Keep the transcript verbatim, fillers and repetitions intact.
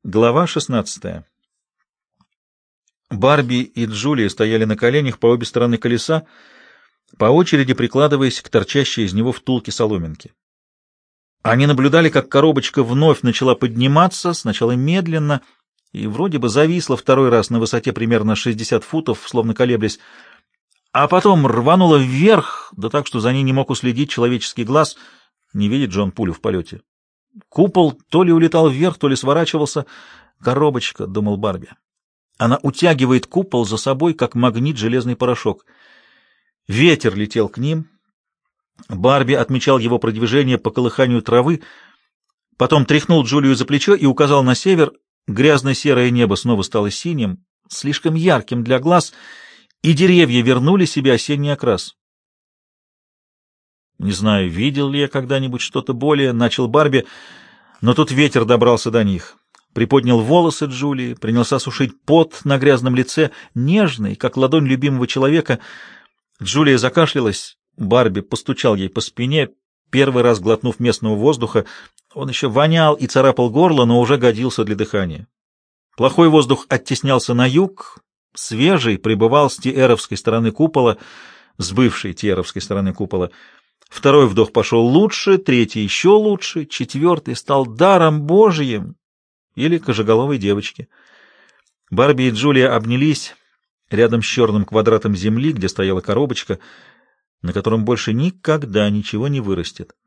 Глава шестнадцатая. Барби и Джулия стояли на коленях по обе стороны колеса, по очереди прикладываясь к торчащей из него втулке соломинки. Они наблюдали, как коробочка вновь начала подниматься, сначала медленно, и вроде бы зависла второй раз на высоте примерно шестьдесят футов, словно колеблясь, а потом рванула вверх, да так, что за ней не мог уследить человеческий глаз, не видит Джон пулю в полете. Купол то ли улетал вверх, то ли сворачивался. Коробочка, — думал Барби. Она утягивает купол за собой, как магнит железный порошок. Ветер летел к ним. Барби отмечал его продвижение по колыханию травы, потом тряхнул Джулию за плечо и указал на север. Грязно-серое небо снова стало синим, слишком ярким для глаз, и деревья вернули себе осенний окрас. «Не знаю, видел ли я когда-нибудь что-то более», — начал Барби, но тут ветер добрался до них. Приподнял волосы Джулии, принялся сушить пот на грязном лице, нежный, как ладонь любимого человека. Джулия закашлялась, Барби постучал ей по спине, первый раз глотнув местного воздуха. Он еще вонял и царапал горло, но уже годился для дыхания. Плохой воздух оттеснялся на юг, свежий прибывал с тиэровской стороны купола, с бывшей тиэровской стороны купола. Второй вдох пошел лучше, третий еще лучше, четвертый стал даром Божьим или кожеголовой девочки. Барби и Джулия обнялись рядом с черным квадратом земли, где стояла коробочка, на котором больше никогда ничего не вырастет.